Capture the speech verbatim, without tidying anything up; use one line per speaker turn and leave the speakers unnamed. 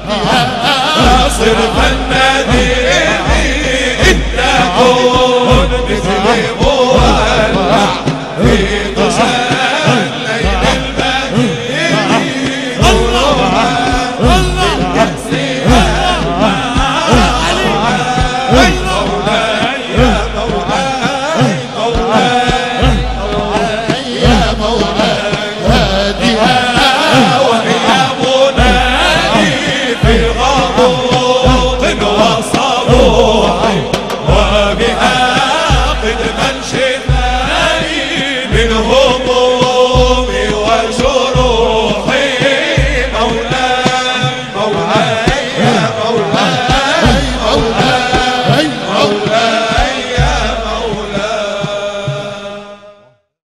صر فنادي انت كون مثلي مولع في طشان ليل البديع الله الله مولاي يا مولاي مولاي يا مولاي هاديها وهي منادي في غموض وصبوح وبها قد من شفاني من هموم